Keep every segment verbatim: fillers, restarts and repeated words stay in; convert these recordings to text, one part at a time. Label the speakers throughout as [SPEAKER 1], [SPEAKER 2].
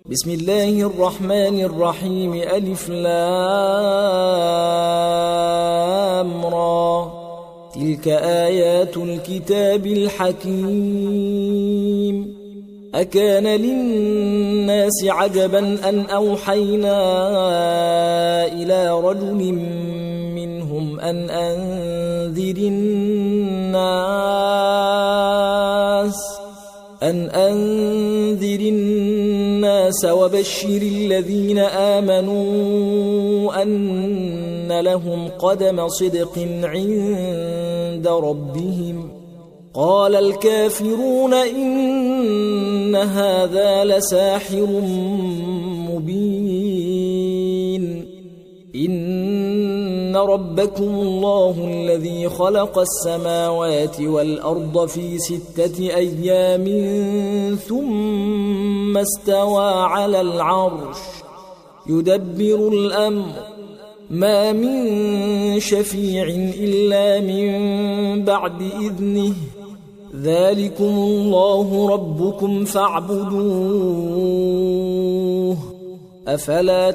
[SPEAKER 1] بسم الله الرحمن الرحيم. ألف لام را. تلك آيات الكتاب الحكيم. أكان للناس عجبا أن أوحينا إلى رجل منهم أن أنذر الناس أن أنذر الناس وبشر الذين آمنوا أن لهم قدم صدق عند ربهم. قال الكافرون إن هذا لساحر مبين. إن ربكم الله الذي خلق السماوات والأرض في ستة أيام ثم استوى على العرش يدبر الأمر ما من شفيع إلا من بعد إذنه ذلكم الله ربكم فاعبدوه أفلا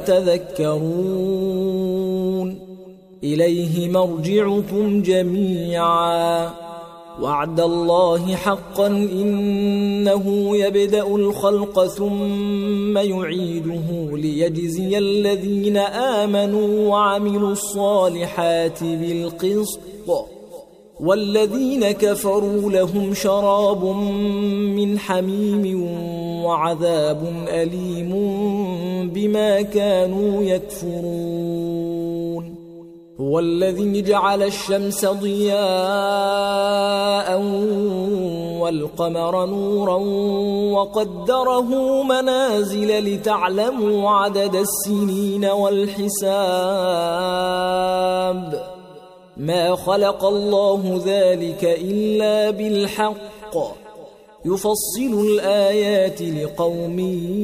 [SPEAKER 1] تذكرون. إليه مرجعكم جميعا وعد الله حقا إنه يبدأ الخلق ثم يعيده ليجزي الذين آمنوا وعملوا الصالحات بالقسط والذين كفروا لهم شراب من حميم وعذاب أليم بما كانوا يكفرون. هو الذي جعل الشمس ضياء والقمر نورا وقدره منازل لتعلموا عدد السنين والحساب. ما خلق الله ذلك إلا بالحق يفصل الآيات لقوم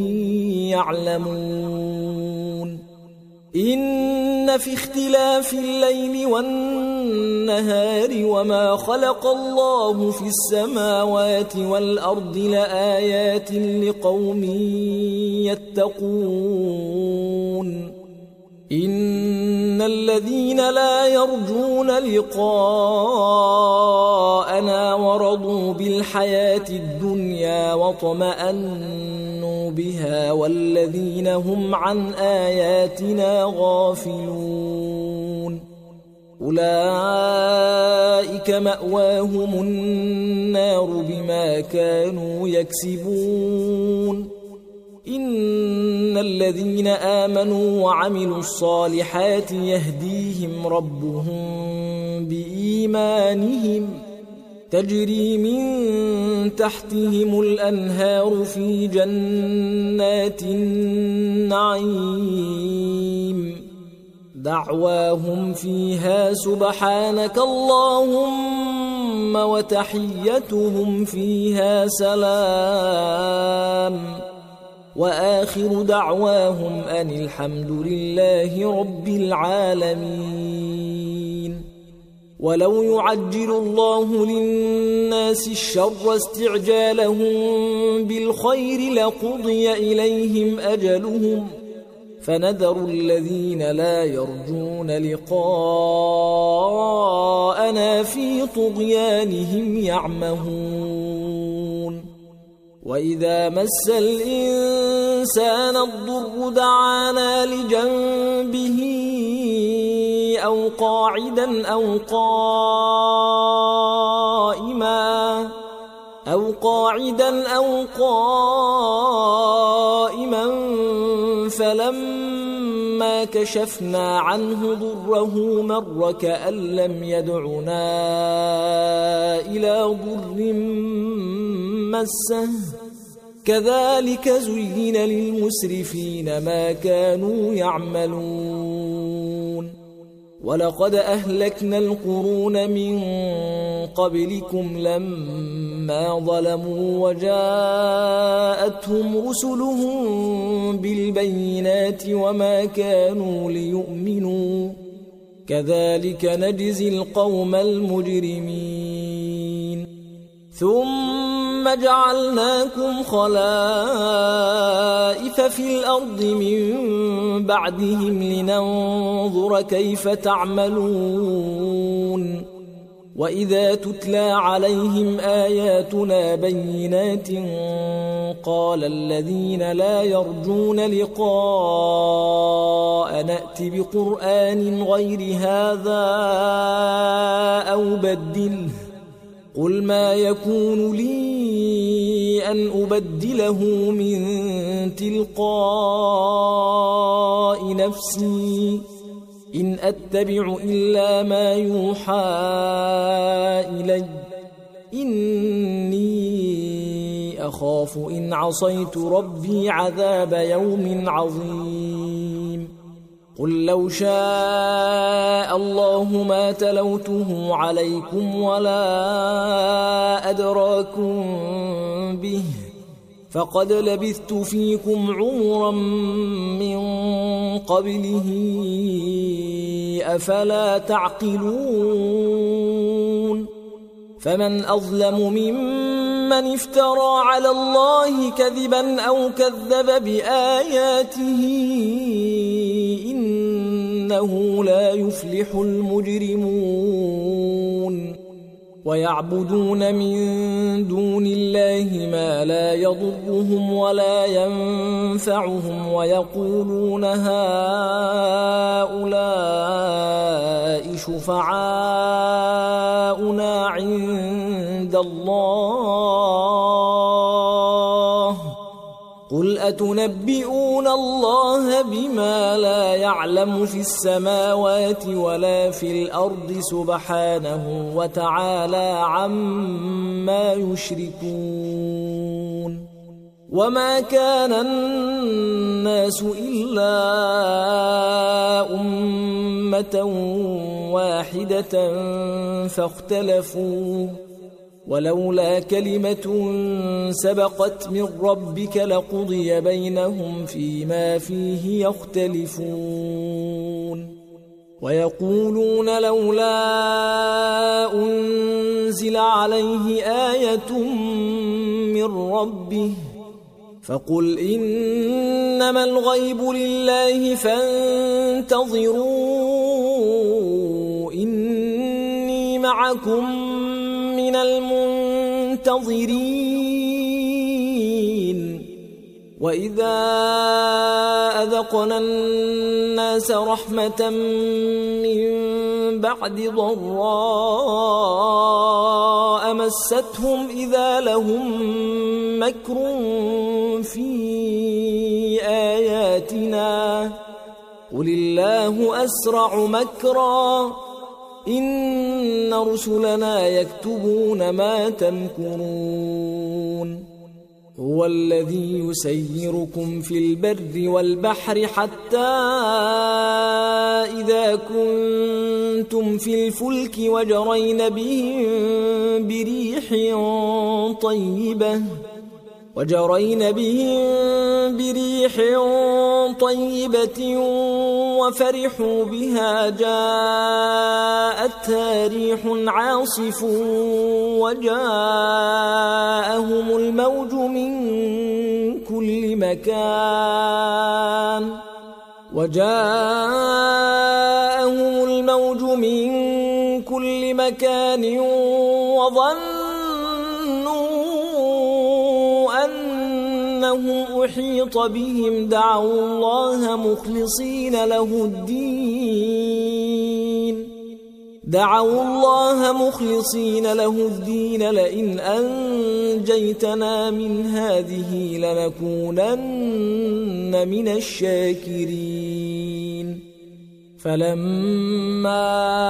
[SPEAKER 1] يعلمون. إن في اختلاف الليل والنهار وما خلق الله في السماوات والأرض لآيات لقوم يتقون. إن الذين لا يرجون لقاءنا ورضوا بالحياة الدنيا واطمأنوا بها والذين هم عن آياتنا غافلون أولئك مأواهم النار بما كانوا يكسبون. إن الذين آمنوا وعملوا الصالحات يهديهم ربهم بإيمانهم تجري من تحتهم الأنهار في جنات النعيم دعواهم فيها سبحانك اللهم وتحيتهم فيها سلام وآخر دعواهم أن الحمد لله رب العالمين. ولو يعجل الله للناس الشر استعجالهم بالخير لقضي إليهم أجلهم فنذر الذين لا يرجون لقاءنا في طغيانهم يعمهون. وإذا مس الإنسان الضر دعانا لجنبه أو قاعدا أو قائما أو قاعدا أو قائما فلما كشفنا عنه ضره مر كأن لم يدعنا إلى ضر مسه كذلك زين للمسرفين ما كانوا يعملون. ولقد أهلكنا القرون من قبلكم لما ظلموا وجاءتهم رسلهم بالبينات وما كانوا ليؤمنوا كذلك نجزي القوم المجرمين. ثم ثم جعلناكم خلائف في الأرض من بعدهم لننظر كيف تعملون وإذا تتلى عليهم آياتنا بينات قال الذين لا يرجون لقاء نأت بقرآن غير هذا أو بدله قل ما يكون لي أن أبدله من تلقاء نفسي إن أتبع إلا ما يوحى إلي إني أخاف إن عصيت ربي عذاب يوم عظيم قل لو شاء الله ما تلوته عليكم ولا أدراكم به فقد لبثت فيكم عمرا من قبله أفلا تعقلون فمن أظلم ممن افترى على الله كذبا أو كذب بآياته إنه لا يفلح المجرمون ويعبدون من دون الله ما لا يضرهم ولا ينفعهم ويقولون هؤلاء شفعاؤنا عند الله قل أتنبئون الله بما لا يعلم في السماوات ولا في الأرض سبحانه وتعالى عما يشركون وما كان الناس إلا أمة واحدة فاختلفوا ولولا كلمة سبقت من ربك لقضي بينهم فيما فيه يختلفون ويقولون لولا أنزل عليه آية من ربه فقل إنما الغيب لله فانتظروا إني معكم من المنتظرين وإذا أذقنا الناس رحمة من بعد ضراء مستهم إذا لهم مكر في آياتنا قل الله أسرع مكرا إن رسلنا يكتبون ما تمكرون هو الذي يسيركم في البر والبحر حتى إذا كنتم في الفلك وجرين بهم بريح طيبة وجرين بهم بريح طيبة وفرحوا بها جاءتها ريح عاصف وجاءهم الموج من كل مكان وجاءهم الموج من كل مكان وظنوا أنهم أحيط بهم دعوا الله مخلصين له الدين دعوا الله مخلصين له الدين لئن أنجيتنا من هذه لنكونن من الشاكرين فلما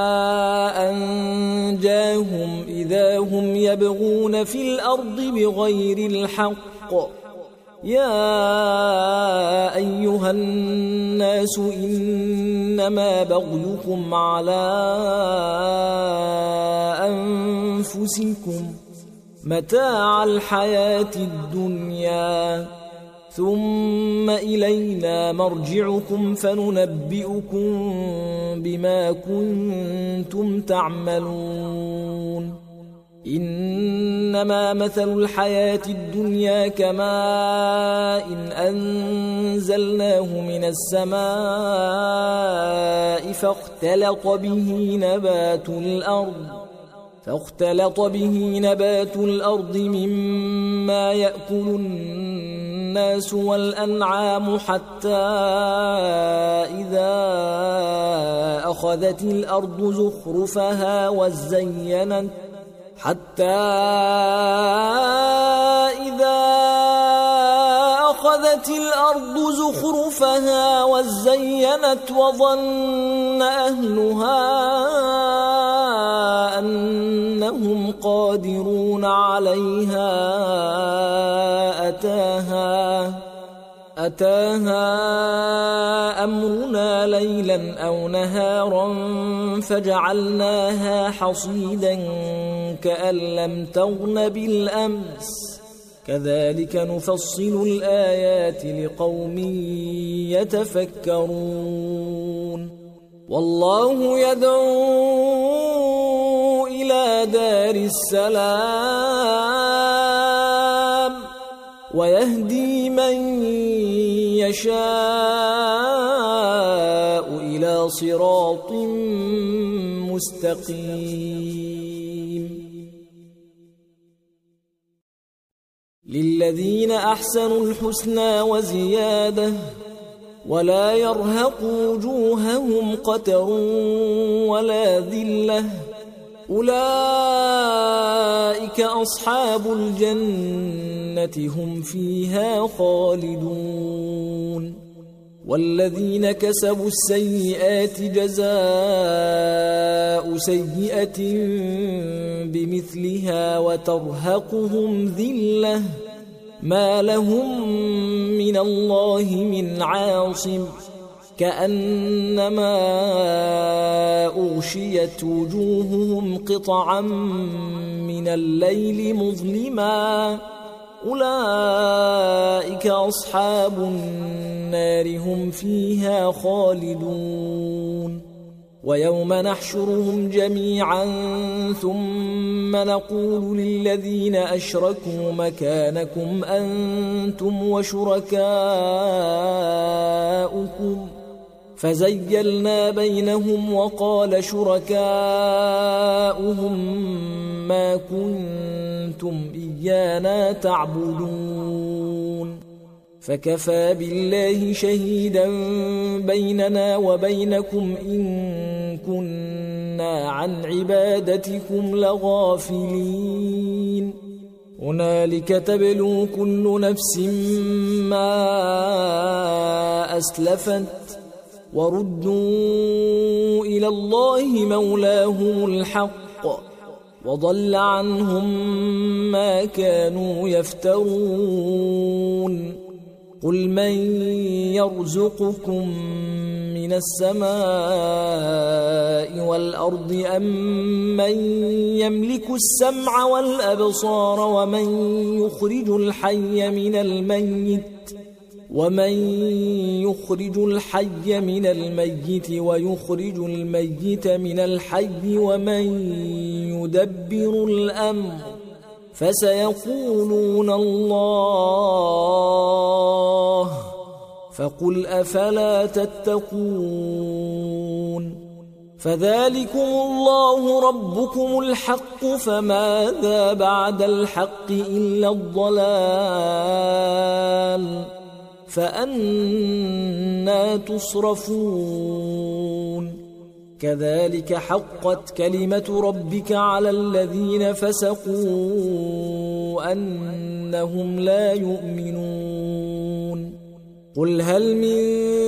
[SPEAKER 1] أنجاهم إذا هم يبغون في الأرض بغير الحق يا أيها الناس إنما بغيكم على أنفسكم متاع الحياة الدنيا ثم إلينا مرجعكم فننبئكم بما كنتم تعملون إنما مثل الحياة الدنيا كماء إن أنزلناه من السماء فاختلط به نبات الأرض فاختلط به نبات الأرض مما يأكل الناس والأنعام حتى إذا أخذت الأرض زخرفها وزينت حتى إذا أخذت الأرض زخرفها وزينت وظن أهلها أنهم قادرون عليها أتاها أتاها أمرنا ليلا أو نهارا فجعلناها حصيدا كأن لم تغن بالأمس كذلك نفصل الآيات لقوم يتفكرون والله يدعو إلى دار السلام ويهدي من يشاء إلى صراط مستقيم للذين أحسنوا الحسنى وزيادة ولا يرهق وجوههم قتر ولا ذلة أولئك أصحاب الجنة هم فيها خالدون والذين كسبوا السيئات جزاء سيئة بمثلها وترهقهم ذلة ما لهم من الله من عاصم كأنما أغشيت وجوههم قطعا من الليل مظلما أولئك أصحاب النار هم فيها خالدون ويوم نحشرهم جميعا ثم نقول للذين أشركوا مكانكم أنتم وشركاؤكم فزيلنا بينهم وقال شركاؤهم ما كنتم إيانا تعبدون فكفى بالله شهيدا بيننا وبينكم إن كنا عن عبادتكم لغافلين هنالك تبلو كل نفس ما أسلفت وردوا إلى الله مولاهم الحق وضل عنهم ما كانوا يفترون قل من يرزقكم من السماء والأرض أم من يملك السمع والأبصار ومن يخرج الحي من الميت ومن يخرج الحي من الميت ويخرج الميت من الحي ومن يدبر الأمر فسيقولون الله فقل أفلا تتقون فذلكم الله ربكم الحق فماذا بعد الحق إلا الضلال فأنى تصرفون كذلك حقت كلمة ربك على الذين فسقوا أنهم لا يؤمنون قل هل من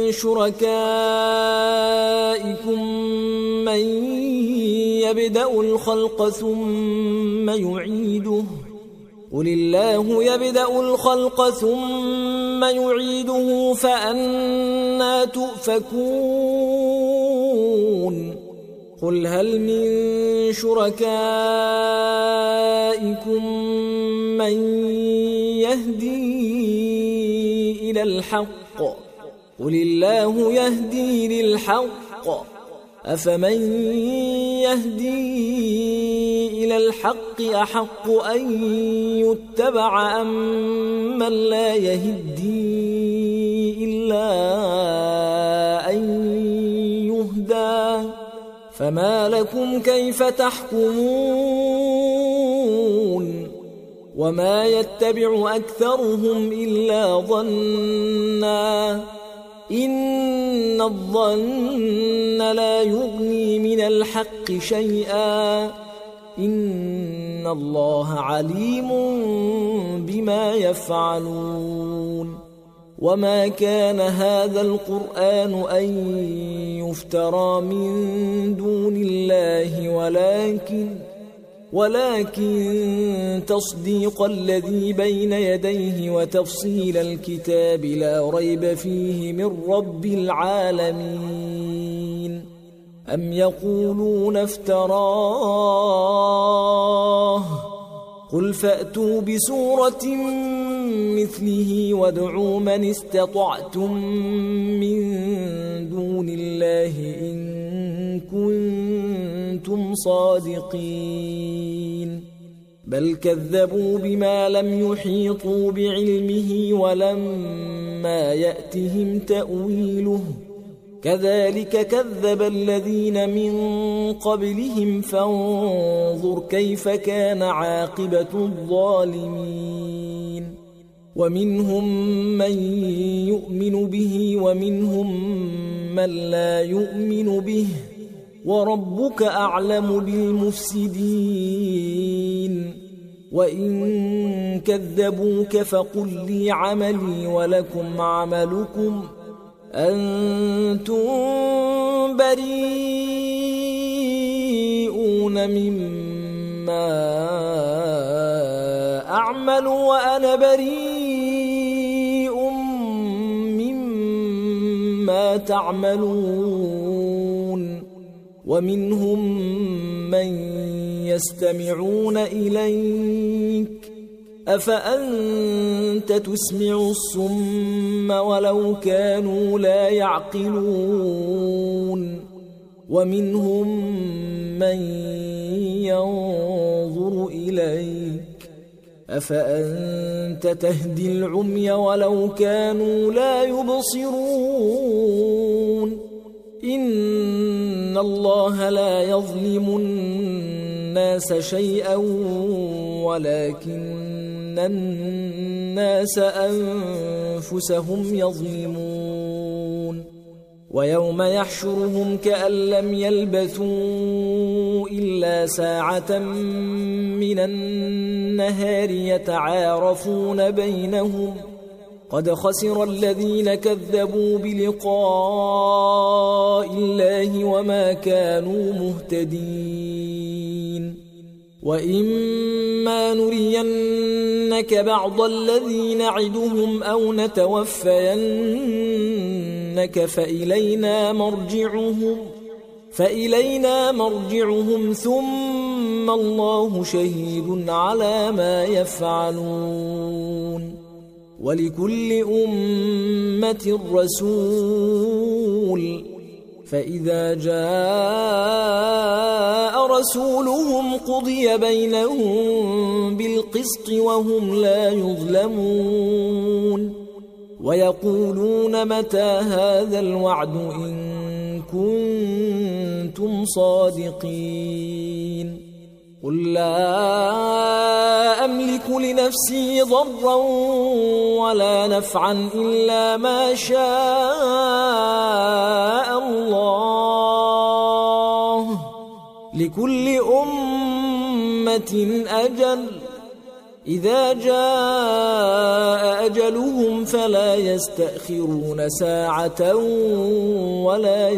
[SPEAKER 1] شركائكم من يبدأ الخلق ثم يعيده قل الله يبدأ الخلق ثم يعيده فأنى تؤفكون قل هل من شركائكم من يهدي إلى الحق قل الله يهدي للحق أفمن يهدي إلى الحق أحق أن يتبع أم من لا يهدي إلا أن يهدى فما لكم كيف تحكمون وما يتبع أكثرهم إلا ظنّا إن الظن لا يغني من الحق شيئا إن الله عليم بما يفعلون وما كان هذا القرآن أن يفترى من دون الله ولكن ولكن تصديق الذي بين يديه وتفصيل الكتاب لا ريب فيه من رب العالمين أم يقولون افتراه قل فأتوا بسورة مثله وادعوا من استطعتم من دون الله إن كنتم صادقين بل كذبوا بما لم يحيطوا بعلمه ولما يأتهم تأويله كذلك كذب الذين من قبلهم فانظر كيف كان عاقبة الظالمين ومنهم من يؤمن به ومنهم من لا يؤمن به وربك أعلم بالمفسدين وإن كذبوك فقل لي عملي ولكم عملكم أنتم بريئون مما أعمل وأنا بريء مما تعملون ومنهم من يستمعون إليك أفأنت تسمع الصم ولو كانوا لا يعقلون ومنهم من ينظر إليك أفأنت تهدي العمي ولو كانوا لا يبصرون إن الله لا يظلم الناس شيئا ولكن الناس أنفسهم يظلمون ويوم يحشرهم كأن لم يلبثوا إلا ساعة من النهار يتعارفون بينهم قد خسر الذين كذبوا بلقاء الله وما كانوا مهتدين وإما نرينك بعض الذي نعدهم أو نتوفينك فإلينا مرجعهم فإلينا مرجعهم ثم الله شهيد على ما يفعلون ولكل أمة رسول فإذا جاء رسولهم قضي بينهم بالقسط وهم لا يظلمون ويقولون متى هذا الوعد إن كنتم صادقين قل لا أملك لنفسي ضرا ولا نفعا إلا ما شاء الله لكل أمة أجل إذا جاء أجلهم فلا يستأخرون ساعة ولا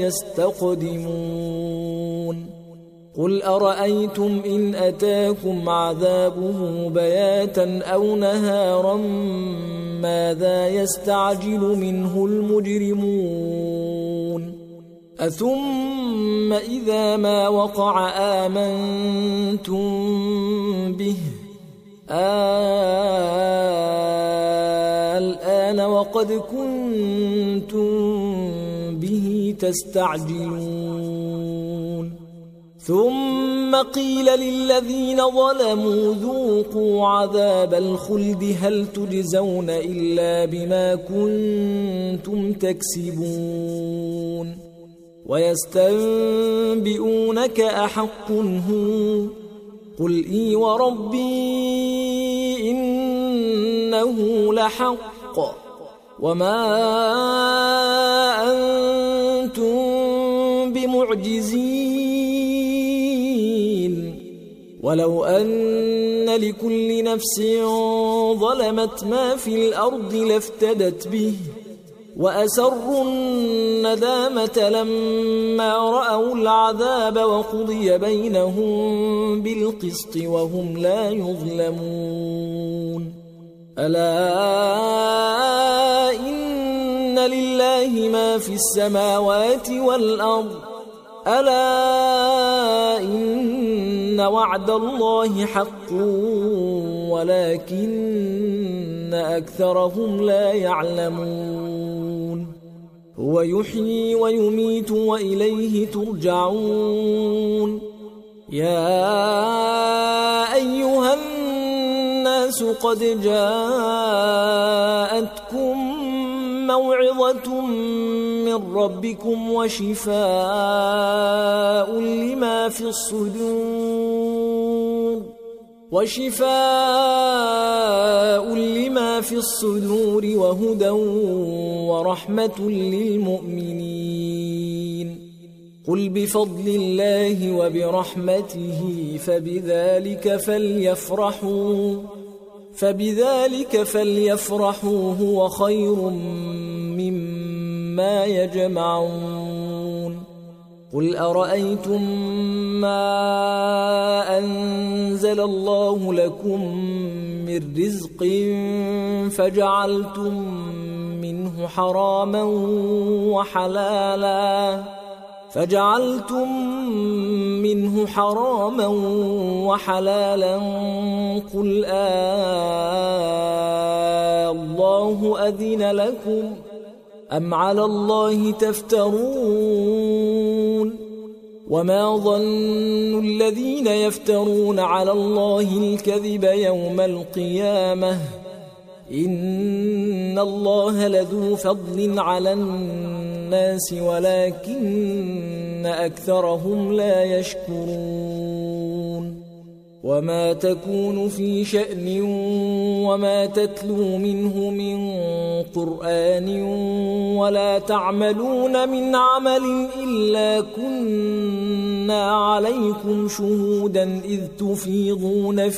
[SPEAKER 1] يستقدمون قل أرأيتم إن أتاكم عذابه بياتا أو نهارا ماذا يستعجل منه المجرمون أثم إذا ما وقع آمنتم به الآن وقد كنتم به تستعجلون ثم قيل للذين ظلموا ذوقوا عذاب الخلد هل تجزون إلا بما كنتم تكسبون ويستنبئونك أحق هو قل إي وربي إنه لحق وما أنتم بمعجزين ولو أن لكل نفس ظلمت ما في الأرض لافتدت به وأسروا الندامة لما رأوا العذاب وقضي بينهم بالقسط وهم لا يظلمون ألا إن لله ما في السماوات والأرض ألا إن وعد الله حق ولكن أكثرهم لا يعلمون هو يحيي ويميت وإليه ترجعون يا أيها الناس قد جاءتكم موعظة من ربكم وشفاء لما في الصدور وشفاء لما في الصدور وهدى ورحمة للمؤمنين قل بفضل الله وبرحمته فبذلك فليفرحوا فبذلك فليفرحوا هو خير مما يجمعون قل أرأيتم ما أنزل الله لكم من رزق فجعلتم منه حراما وحلالا فجعلتم منه حراما وحلالا قل آه الله أذن لكم أم على الله تفترون وما ظن الذين يفترون على الله الكذب يوم القيامة إن الله لذو فضل على الناس ولكن أكثرهم لا يشكرون وما تكون في شأن وما تتلو منه من قرآن ولا تعملون من عمل إلا كنا عليكم شهودا إذ تفيضون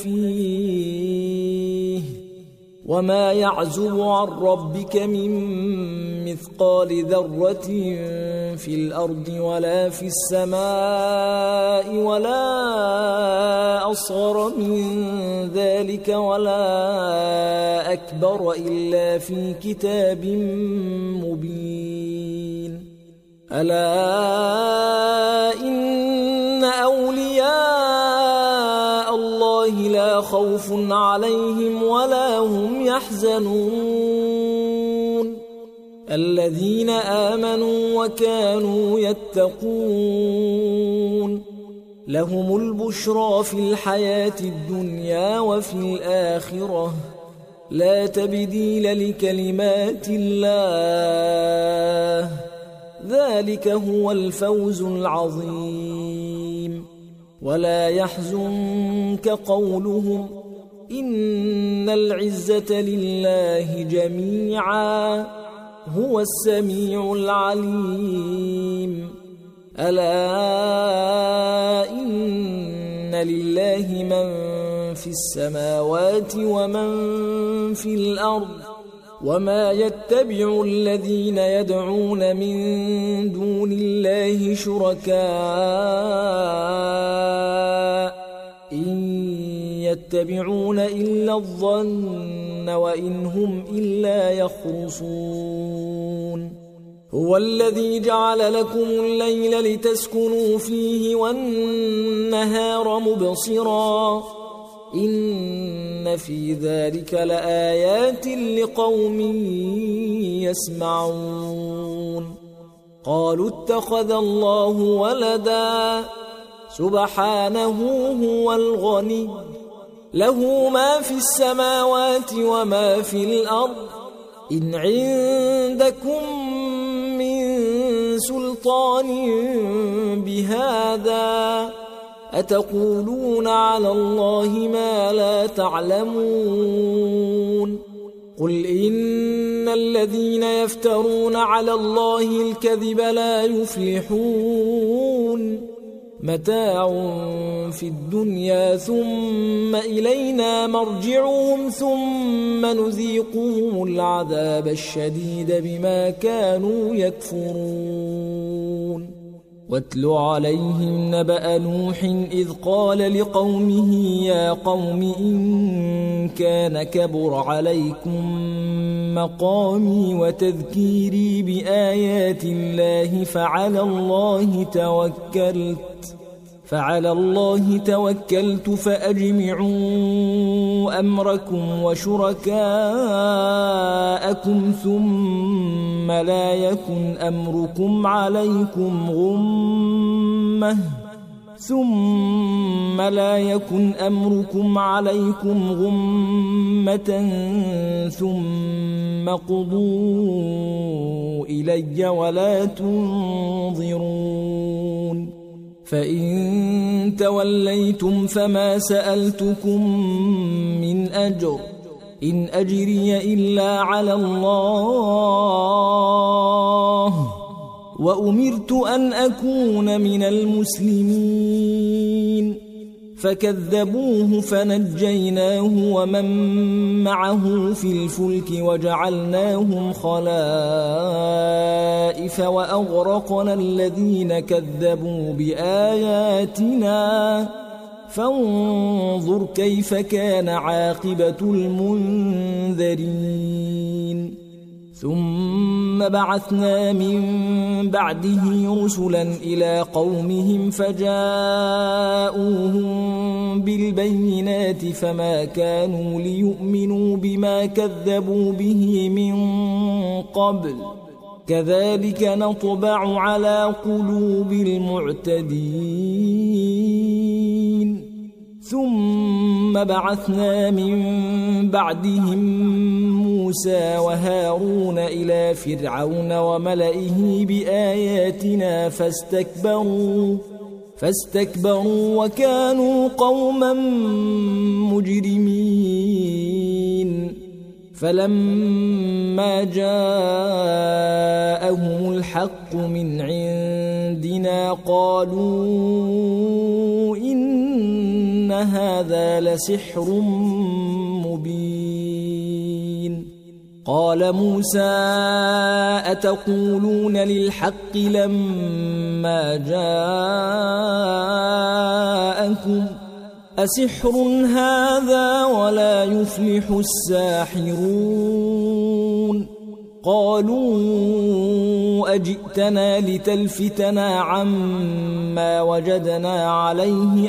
[SPEAKER 1] فيه وما يعزب عن ربك من مثقال ذرة في الأرض ولا في السماء ولا أصغر من ذلك ولا أكبر إلا في كتاب مبين ألا إن أولياء الله لا خوف عليهم ولا هم يحزنون الذين آمنوا وكانوا يتقون لهم البشرى في الحياة الدنيا وفي الآخرة لا تبديل لكلمات الله ذلك هو الفوز العظيم ولا يحزنك قولهم إن العزة لله جميعا هو السميع العليم ألا إن لله من في السماوات ومن في الأرض وما يتبع الذين يدعون من دون الله شركاء إن يتبعون إلا الظن وإن هم إلا يخرصون هو الذي جعل لكم الليل لتسكنوا فيه والنهار مبصرا إن في ذلك لآيات لقوم يسمعون قالوا اتخذ الله ولدا سبحانه هو الغني له ما في السماوات وما في الأرض إن عندكم من سلطان بهذا أتقولون على الله ما لا تعلمون قل إن الذين يفترون على الله الكذب لا يفلحون متاع في الدنيا ثم إلينا مرجعهم ثم نذيقهم العذاب الشديد بما كانوا يكفرون واتل عليهم نبأ نوح إذ قال لقومه يا قوم إن كان كبر عليكم مقامي وتذكيري بآيات الله فعلى الله توكلت فعلى الله توكلت فأجمعوا أمركم وشركاءكم ثم لا يكن أمركم عليكم غمة ثم لا يكن أمركم عليكم غمة ثم قضوا إلي ولا تنظرون فإن توليتم فما سألتكم من أجر إن أجري إلا على الله وأمرت أن أكون من المسلمين فكذبوه فنجيناه ومن معه في الفلك وجعلناهم خلائف وأغرقنا الذين كذبوا بآياتنا فانظر كيف كان عاقبة المنذرين ثم بعثنا من بعده رسلا إلى قومهم فجاءوهم بالبينات فما كانوا ليؤمنوا بما كذبوا به من قبل كذلك نطبع على قلوب المعتدين ثم بعثنا من بعدهم موسى وهارون إلى فرعون وملئه بآياتنا فاستكبروا فاستكبروا وكانوا قوما مجرمين فلما جاءهم الحق من عندنا قالوا إن هذا لسحر مبين قال موسى أتقولون للحق لما جاءكم أسحر هذا ولا يفلح الساحرون قالوا أجئتنا لتلفتنا عما وجدنا عليه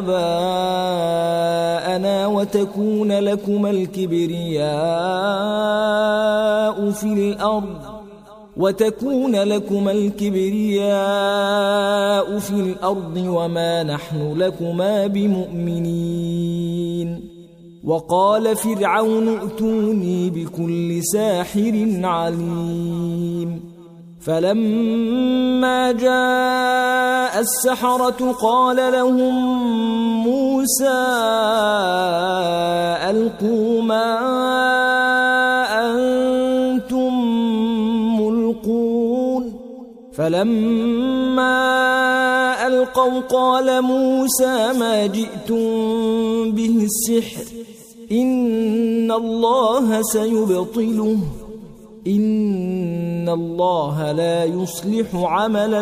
[SPEAKER 1] آباءنا وتكون لكما الكبرياء في الأرض وتكون لكما الكبرياء في الأرض وما نحن لكما بمؤمنين وقال فرعون ائتوني بكل ساحر عليم فلما جاء السحرة قال لهم موسى ألقوا ما أنتم ملقون فلما ألقوا قال موسى ما جئتم به السحر إن الله سيبطله إن الله لا يصلح عمل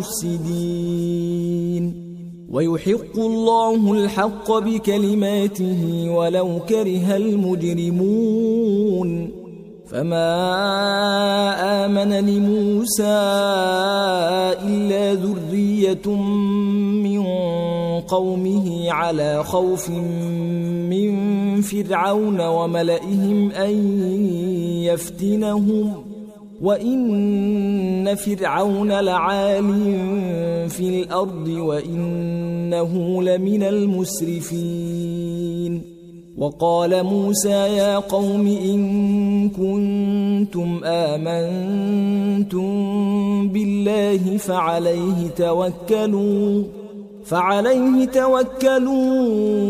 [SPEAKER 1] المفسدين ويحق الله الحق بكلماته ولو كره المجرمون فما آمن لموسى إلا ذرية من قومه على خوف من فرعون وملئهم أن يفتنهم وإن إن فرعون لعال في الأرض وإنه لمن المسرفين وقال موسى يا قوم إن كنتم آمنتم بالله فعليه توكلوا فعليه توكلوا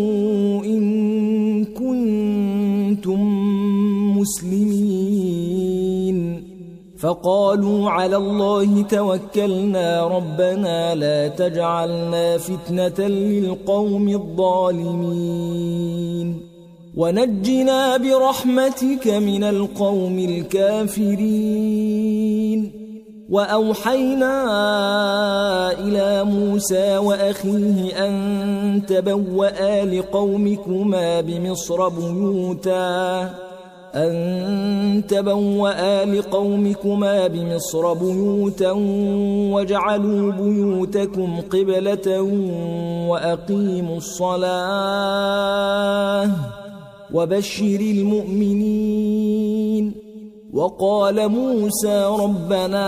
[SPEAKER 1] إن كنتم مسلمين فقالوا على الله توكلنا ربنا لا تجعلنا فتنة للقوم الظالمين ونجنا برحمتك من القوم الكافرين وأوحينا إلى موسى وأخيه أن تبوأ لقومكما بمصر بيوتا أن تبوأ لقومكما بمصر بيوتا واجعلوا بيوتكم قبلة وأقيموا الصلاة وبشر المؤمنين وقال موسى ربنا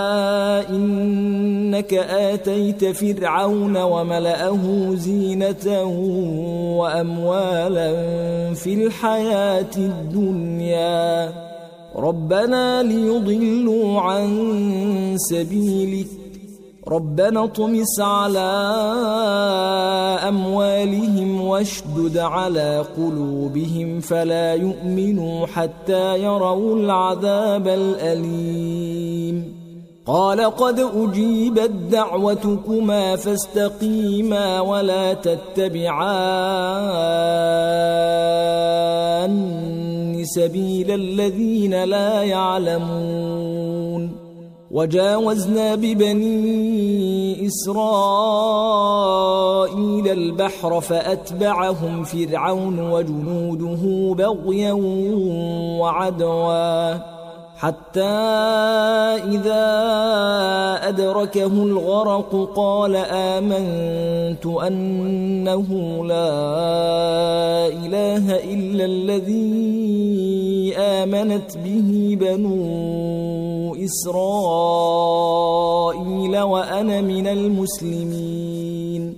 [SPEAKER 1] إنك آتيت فرعون وملأه زينة وأموالا في الحياة الدنيا ربنا ليضلوا عن سبيلك ربنا اطمس على أموالهم واشدد على قلوبهم فلا يؤمنوا حتى يروا العذاب الأليم قال قد أجيبت دعوتكما فاستقيما ولا تتبعان سبيل الذين لا يعلمون وجاوزنا ببني إسرائيل البحر فأتبعهم فرعون وجنوده بغيا وعدوا حتى إذا أدركه الغرق قال آمنت أنه لا إله إلا الذي آمنت به بنو إسرائيل وأنا من المسلمين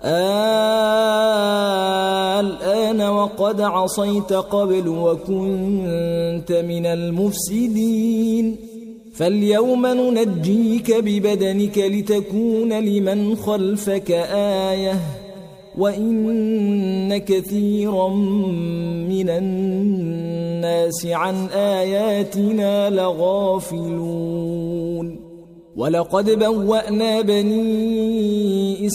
[SPEAKER 1] الآن وقد عصيت قبل وكنت من المفسدين فاليوم ننجيك ببدنك لتكون لمن خلفك آية وإن كثيرا من الناس عن آياتنا لغافلون ولقد بوأنا بني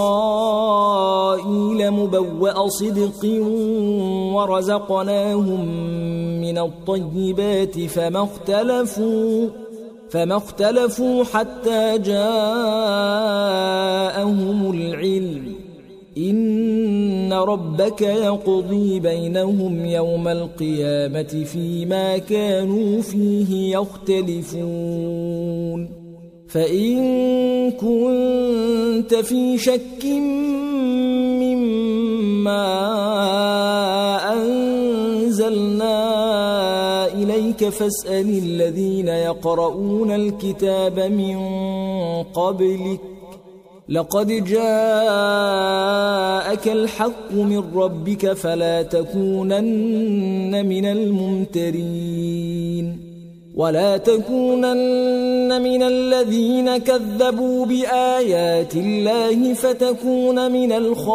[SPEAKER 1] إسرائيل مبوأ صدق ورزقناهم من الطيبات فما اختلفوا فما اختلفوا حتى جاءهم العلم إن ربك يقضي بينهم يوم القيامة فيما كانوا فيه يختلفون فإن كنت في شك مما أنزلنا إليك فاسأل الذين يقرؤون الكتاب من قبلك لقد جاءك الحق من ربك فلا تكونن من الممترين ولا تكونن من الذين كذبوا بآيات الله فتكون من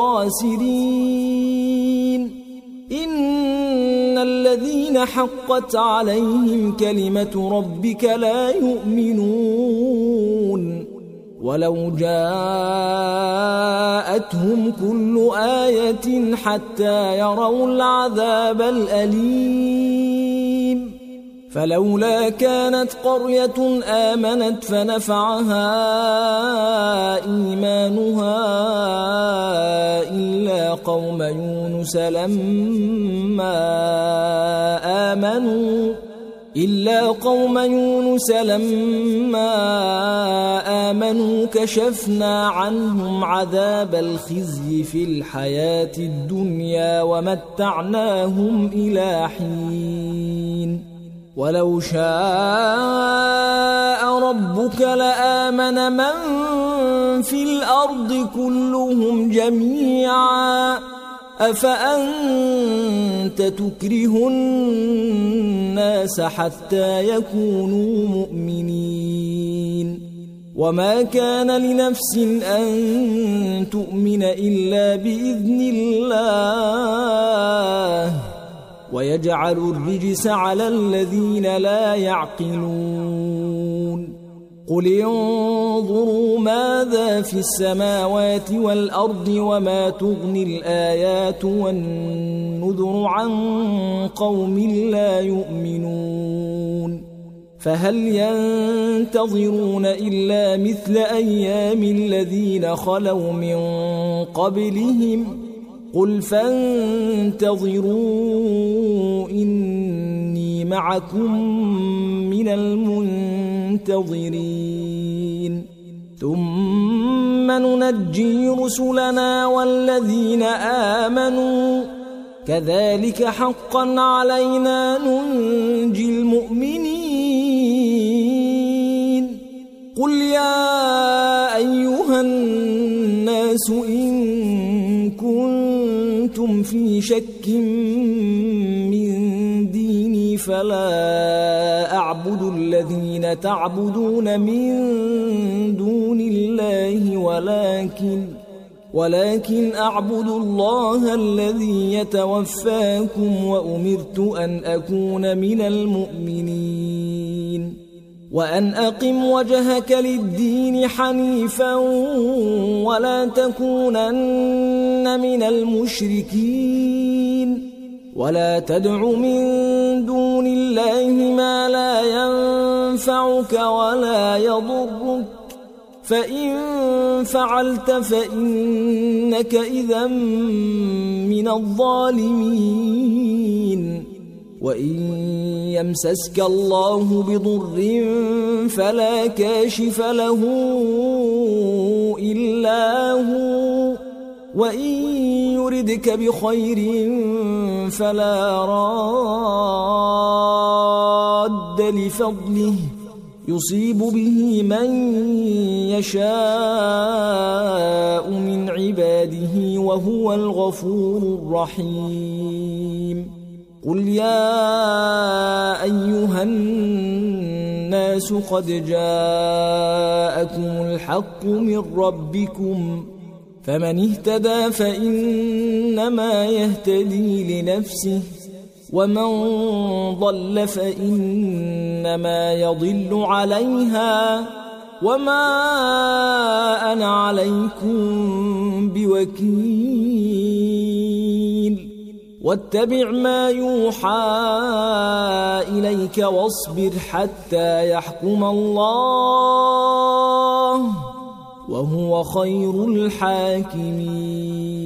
[SPEAKER 1] الخاسرين إن الذين حقت عليهم كلمة ربك لا يؤمنون ولو جاءتهم كل آية حتى يروا العذاب الأليم فلولا كانت قرية آمنت فنفعها إيمانها إلا قوم يونس لما آمنوا إلا قوم يونس لما آمنوا كشفنا عنهم عذاب الخزي في الحياة الدنيا ومتعناهم إلى حين ولو شاء ربك لآمن من في الأرض كلهم جميعا أفأنت تكره الناس حتى يكونوا مؤمنين وما كان لنفس أن تؤمن إلا بإذن الله ويجعل الرجس على الذين لا يعقلون قل انظروا ماذا في السماوات والأرض وما تغني الآيات والنذر عن قوم لا يؤمنون فهل ينتظرون إلا مثل أيام الذين خلوا من قبلهم قل فانتظروا إني معكم من المنتظرين ثم ننجي رسلنا والذين آمنوا كذلك حقا علينا ننجي المؤمنين قل يا أيها الناس إن كنتم في شك من ديني فلا أعبد الذين تعبدون من دون الله ولكن ولكن أعبد الله الذي يتوفاكم وأمرت أن أكون من المؤمنين وأن أقم وجهك للدين حنيفا ولا تكونن من المشركين ولا تدع من دون الله ما لا ينفعك ولا يضرك فإن فعلت فإنك إذا من الظالمين وإن يمسسك الله بضر فلا كاشف له إلا هو وإن يردك بخير فلا راد لفضله يصيب به من يشاء من عباده وهو الغفور الرحيم قل يا أيها الناس قد جاءكم الحق من ربكم فمن اهتدى فإنما يهتدي لنفسه ومن ضل فإنما يضل عليها وما أنا عليكم بوكيل واتبع ما يوحى إليك واصبر حتى يحكم الله وهو خير الحاكمين